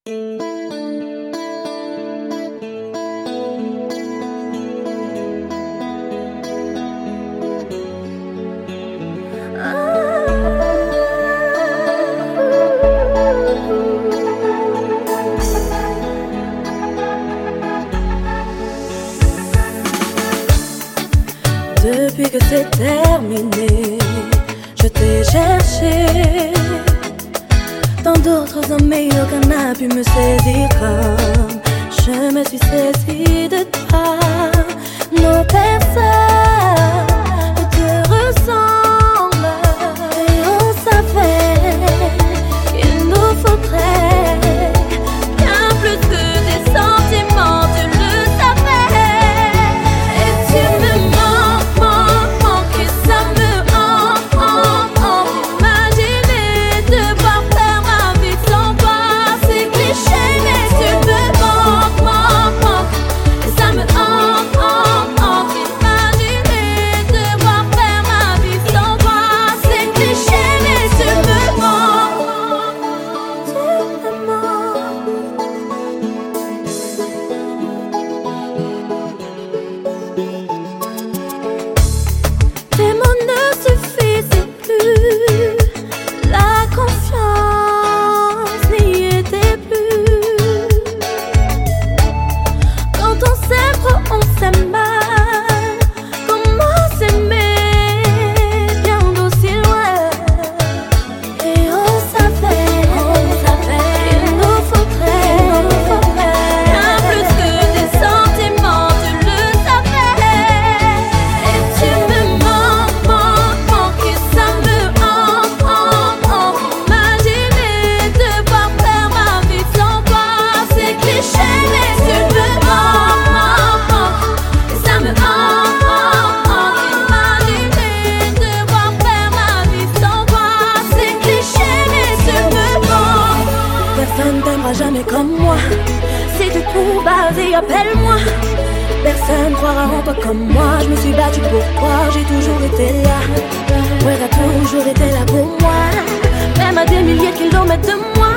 Depuis que c'est terminé, je t'ai cherché dans d'autres hommes, mais aucun n'a pu me saisir comme je me suis saisie de toi. Nos personnes ne te ressemblent et on savait qu'il nous faudrait bien plus que des sentiments, tu le savais. Et tu me manques, et ça me hante. Imaginer devoir faire ma vie sans toi, c'est cliché, mais tu me manques, et ça me hante. Imaginer devoir faire ma vie sans toi, c'est cliché, mais tu me manques, tu me manques. Tes mots ne suffisent plus, la confiance n'y était plus. Quand on s'aime trop, on s'aime mal. Comment s'aimer bien d'aussi loin? Et on savait qu'il nous faudrait bien plus que des sentiments, tu le savais. Et tu me manques, et ça me hante. Imaginer devoir faire ma vie sans toi, c'est cliché, mais tu me manques, et ça me hante. Imaginer devoir faire ma vie sans toi, c'est cliché, mais tu me manques. Personne t'aimera jamais comme moi. Si tu trouves, vas-y, appelle-moi. Personne croira en toi comme moi. Je me suis battue pour toi, j'ai toujours été là. Ouais, t'as toujours été là pour moi. Même à des milliers de kilomètres de moi.